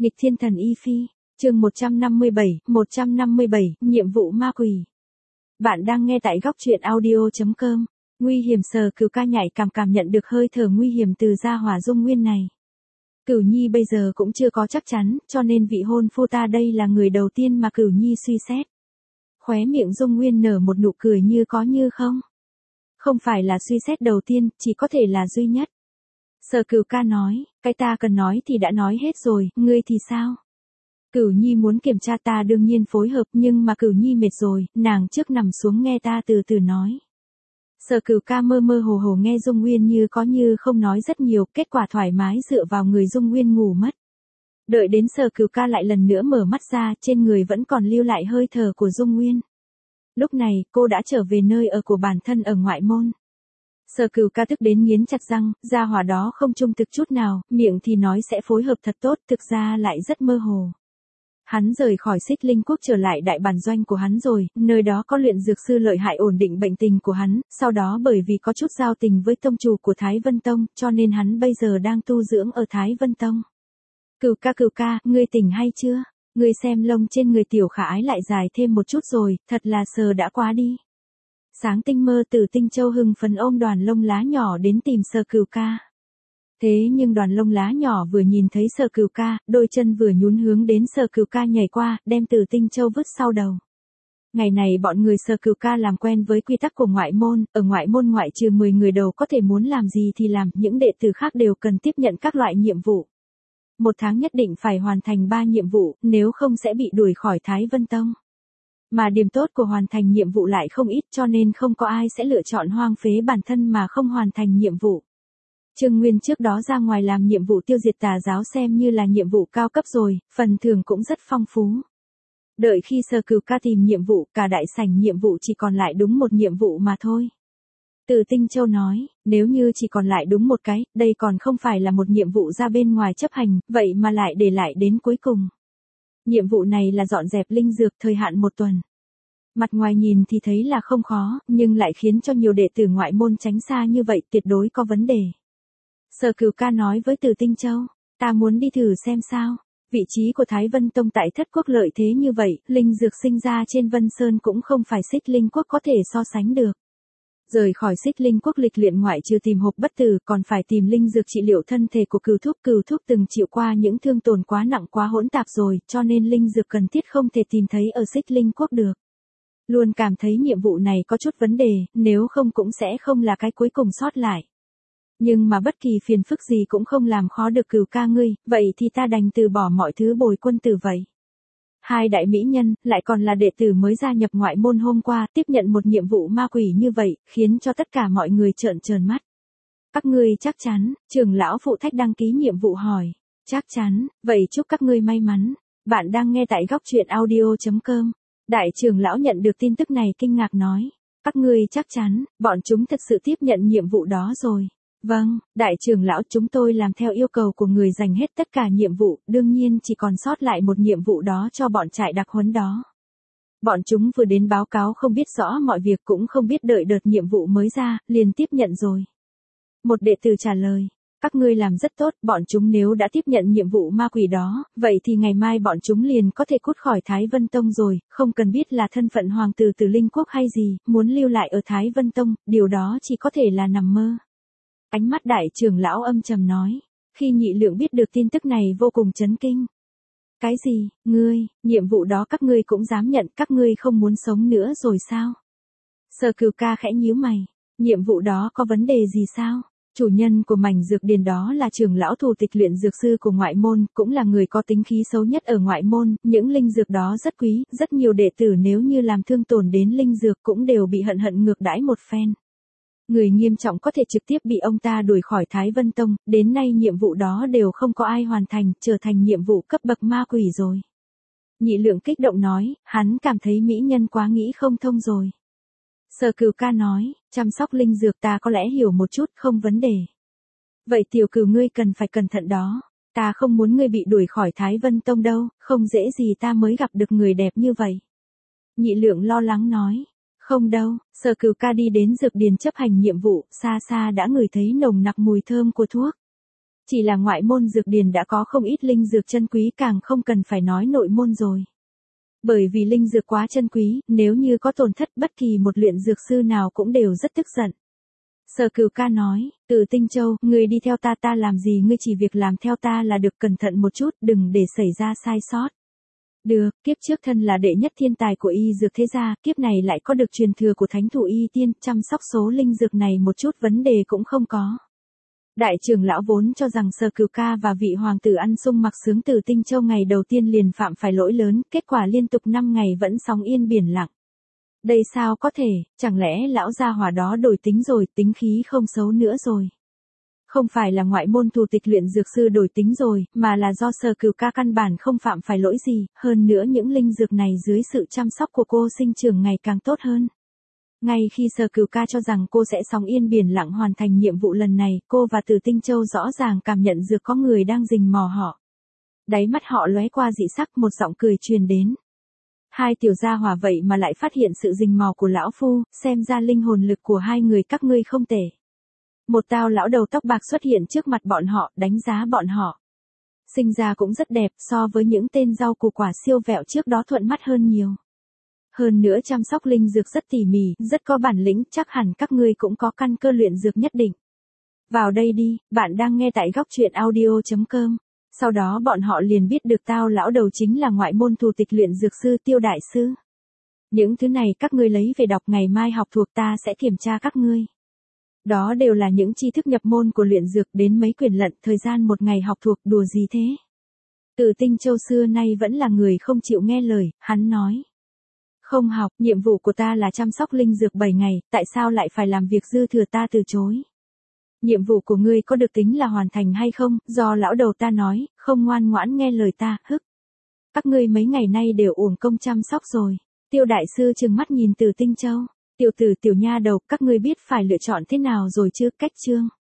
Nghịch thiên thần Y Phi, chương 157, nhiệm vụ ma quỷ. Bạn đang nghe tại góc truyện audio.com. Nguy hiểm. Sở Cửu Ca nhạy cảm nhận được hơi thở nguy hiểm từ gia hỏa Dung Nguyên này. Cửu Nhi bây giờ cũng chưa có chắc chắn, cho nên vị hôn phu ta đây là người đầu tiên mà Cửu Nhi suy xét. Khóe miệng Dung Nguyên nở một nụ cười như có như không. Không phải là suy xét đầu tiên, chỉ có thể là duy nhất. Sở Cửu Ca nói, cái ta cần nói thì đã nói hết rồi, ngươi thì sao? Cửu Nhi muốn kiểm tra ta đương nhiên phối hợp, nhưng mà Cửu Nhi mệt rồi, nàng trước nằm xuống nghe ta từ từ nói. Sở Cửu Ca mơ mơ hồ hồ nghe Dung Nguyên như có như không nói rất nhiều, kết quả thoải mái dựa vào người Dung Nguyên ngủ mất. Đợi đến Sở Cửu Ca lại lần nữa mở mắt ra, trên người vẫn còn lưu lại hơi thở của Dung Nguyên. Lúc này, cô đã trở về nơi ở của bản thân ở ngoại môn. Sở Cửu Ca tức đến nghiến chặt răng, gia hỏa đó không trung thực chút nào, miệng thì nói sẽ phối hợp thật tốt, thực ra lại rất mơ hồ. Hắn rời khỏi Xích Linh Quốc trở lại đại bản doanh của hắn rồi, nơi đó có luyện dược sư lợi hại ổn định bệnh tình của hắn, sau đó bởi vì có chút giao tình với tông chủ của Thái Vân Tông, cho nên hắn bây giờ đang tu dưỡng ở Thái Vân Tông. Cửu ca, ngươi tỉnh hay chưa? Ngươi xem lông trên người tiểu khả ái lại dài thêm một chút rồi, thật là sờ đã quá đi. Sáng tinh mơ từ Tinh Châu hưng phấn ôm đoàn lông lá nhỏ đến tìm Sở Cửu Ca. Thế nhưng đoàn lông lá nhỏ vừa nhìn thấy Sở Cửu Ca, đôi chân vừa nhún hướng đến Sở Cửu Ca nhảy qua, đem từ Tinh Châu vứt sau đầu. Ngày này bọn người Sở Cửu Ca làm quen với quy tắc của ngoại môn, ở ngoại môn ngoại trừ 10 người đầu có thể muốn làm gì thì làm, những đệ tử khác đều cần tiếp nhận các loại nhiệm vụ. Một tháng nhất định phải hoàn thành 3 nhiệm vụ, nếu không sẽ bị đuổi khỏi Thái Vân Tông. Mà điểm tốt của hoàn thành nhiệm vụ lại không ít, cho nên không có ai sẽ lựa chọn hoang phế bản thân mà không hoàn thành nhiệm vụ. Trương Nguyên trước đó ra ngoài làm nhiệm vụ tiêu diệt tà giáo xem như là nhiệm vụ cao cấp rồi, phần thưởng cũng rất phong phú. Đợi khi Sở Cửu Ca tìm nhiệm vụ, cả đại sảnh nhiệm vụ chỉ còn lại đúng một nhiệm vụ mà thôi. Từ Tinh Châu nói, nếu như chỉ còn lại đúng một cái, đây còn không phải là một nhiệm vụ ra bên ngoài chấp hành, vậy mà lại để lại đến cuối cùng. Nhiệm vụ này là dọn dẹp linh dược thời hạn 1 tuần. Mặt ngoài nhìn thì thấy là không khó, nhưng lại khiến cho nhiều đệ tử ngoại môn tránh xa như vậy tuyệt đối có vấn đề. Sở Cửu Ca nói với Từ Tinh Châu, ta muốn đi thử xem sao. Vị trí của Thái Vân Tông tại Thất Quốc lợi thế như vậy, linh dược sinh ra trên Vân Sơn cũng không phải Xích Linh Quốc có thể so sánh được. Rời khỏi Xích Linh Quốc lịch luyện ngoại trừ tìm hộp bất tử còn phải tìm linh dược trị liệu thân thể của Cửu Thúc từng chịu qua những thương tổn quá nặng quá hỗn tạp rồi, cho nên linh dược cần thiết không thể tìm thấy ở Xích Linh Quốc được. Luôn cảm thấy nhiệm vụ này có chút vấn đề, nếu không cũng sẽ không là cái cuối cùng sót lại. Nhưng mà bất kỳ phiền phức gì cũng không làm khó được Cửu ca ngươi, vậy thì ta đành từ bỏ mọi thứ bồi quân tử vậy. Hai đại mỹ nhân, lại còn là đệ tử mới gia nhập ngoại môn hôm qua, tiếp nhận một nhiệm vụ ma quỷ như vậy, khiến cho tất cả mọi người trợn mắt. Các ngươi chắc chắn, trưởng lão phụ trách đăng ký nhiệm vụ hỏi. Chắc chắn, vậy chúc các ngươi may mắn. Bạn đang nghe tại góc truyện audio.com. Đại trưởng lão nhận được tin tức này kinh ngạc nói. Các ngươi chắc chắn, bọn chúng thật sự tiếp nhận nhiệm vụ đó rồi. Vâng, đại trưởng lão, chúng tôi làm theo yêu cầu của người dành hết tất cả nhiệm vụ, đương nhiên chỉ còn sót lại một nhiệm vụ đó cho bọn trại đặc huấn đó. Bọn chúng vừa đến báo cáo không biết rõ mọi việc cũng không biết đợi đợt nhiệm vụ mới ra, liền tiếp nhận rồi. Một đệ tử trả lời, các ngươi làm rất tốt, bọn chúng nếu đã tiếp nhận nhiệm vụ ma quỷ đó, vậy thì ngày mai bọn chúng liền có thể cút khỏi Thái Vân Tông rồi, không cần biết là thân phận hoàng tử từ Linh Quốc hay gì, muốn lưu lại ở Thái Vân Tông, điều đó chỉ có thể là nằm mơ. Ánh mắt đại trưởng lão âm trầm nói, khi Nhị Lượng biết được tin tức này vô cùng chấn kinh. Cái gì, ngươi, nhiệm vụ đó các ngươi cũng dám nhận, các ngươi không muốn sống nữa rồi sao? Sở Cửu Ca khẽ nhíu mày, nhiệm vụ đó có vấn đề gì sao? Chủ nhân của mảnh dược điền đó là trưởng lão thủ tịch luyện dược sư của ngoại môn, cũng là người có tính khí xấu nhất ở ngoại môn, những linh dược đó rất quý, rất nhiều đệ tử nếu như làm thương tổn đến linh dược cũng đều bị hận ngược đãi một phen. Người nghiêm trọng có thể trực tiếp bị ông ta đuổi khỏi Thái Vân Tông, đến nay nhiệm vụ đó đều không có ai hoàn thành, trở thành nhiệm vụ cấp bậc ma quỷ rồi. Nhị Lượng kích động nói, hắn cảm thấy mỹ nhân quá nghĩ không thông rồi. Sở Cửu Ca nói, chăm sóc linh dược ta có lẽ hiểu một chút, không vấn đề. Vậy tiểu Cửu ngươi cần phải cẩn thận đó, ta không muốn ngươi bị đuổi khỏi Thái Vân Tông đâu, không dễ gì ta mới gặp được người đẹp như vậy. Nhị Lượng lo lắng nói. Không đâu, Sở Cửu Ca đi đến dược điền chấp hành nhiệm vụ, xa xa đã ngửi thấy nồng nặc mùi thơm của thuốc. Chỉ là ngoại môn dược điền đã có không ít linh dược chân quý, càng không cần phải nói nội môn rồi. Bởi vì linh dược quá chân quý, nếu như có tổn thất bất kỳ một luyện dược sư nào cũng đều rất tức giận. Sở Cửu Ca nói, Từ Tinh Châu, ngươi đi theo ta làm gì, ngươi chỉ việc làm theo ta là được, cẩn thận một chút, đừng để xảy ra sai sót. Được, kiếp trước thân là đệ nhất thiên tài của y dược thế gia, kiếp này lại có được truyền thừa của thánh thủ y tiên, chăm sóc số linh dược này một chút vấn đề cũng không có. Đại trưởng lão vốn cho rằng Sở Cửu Ca và vị hoàng tử ăn sung mặc sướng Từ Tinh Châu ngày đầu tiên liền phạm phải lỗi lớn, kết quả liên tục 5 ngày vẫn sóng yên biển lặng. Đây sao có thể, chẳng lẽ lão gia hỏa đó đổi tính rồi, tính khí không xấu nữa rồi. Không phải là ngoại môn thủ tịch luyện dược sư đổi tính rồi, mà là do Sở Cửu Ca căn bản không phạm phải lỗi gì, hơn nữa những linh dược này dưới sự chăm sóc của cô sinh trưởng ngày càng tốt hơn. Ngay khi Sở Cửu Ca cho rằng cô sẽ sóng yên biển lặng hoàn thành nhiệm vụ lần này, cô và Từ Tinh Châu rõ ràng cảm nhận dược có người đang rình mò họ. Đáy mắt họ lóe qua dị sắc, một giọng cười truyền đến. Hai tiểu gia hỏa vậy mà lại phát hiện sự rình mò của lão phu, xem ra linh hồn lực của hai người các ngươi không tệ. Một tao lão đầu tóc bạc xuất hiện trước mặt bọn họ, đánh giá bọn họ. Sinh ra cũng rất đẹp, so với những tên rau củ quả siêu vẹo trước đó thuận mắt hơn nhiều. Hơn nữa chăm sóc linh dược rất tỉ mỉ, rất có bản lĩnh, chắc hẳn các ngươi cũng có căn cơ luyện dược nhất định. Vào đây đi, bạn đang nghe tại góc truyện audio.com. Sau đó bọn họ liền biết được tao lão đầu chính là ngoại môn thủ tịch luyện dược sư Tiêu đại sư. Những thứ này các ngươi lấy về đọc, ngày mai học thuộc, ta sẽ kiểm tra các ngươi. Đó đều là những tri thức nhập môn của luyện dược, đến mấy quyển lận, thời gian một ngày học thuộc, đùa gì thế. Từ Tinh Châu xưa nay vẫn là người không chịu nghe lời, hắn nói. Không học, nhiệm vụ của ta là chăm sóc linh dược 7 ngày, tại sao lại phải làm việc dư thừa, ta từ chối. Nhiệm vụ của ngươi có được tính là hoàn thành hay không, do lão đầu ta nói, không ngoan ngoãn nghe lời ta, hức. Các ngươi mấy ngày nay đều uổng công chăm sóc rồi. Tiêu đại sư trừng mắt nhìn Từ Tinh Châu. Tiểu tử tiểu nha đầu, các ngươi biết phải lựa chọn thế nào rồi chứ, cách chương.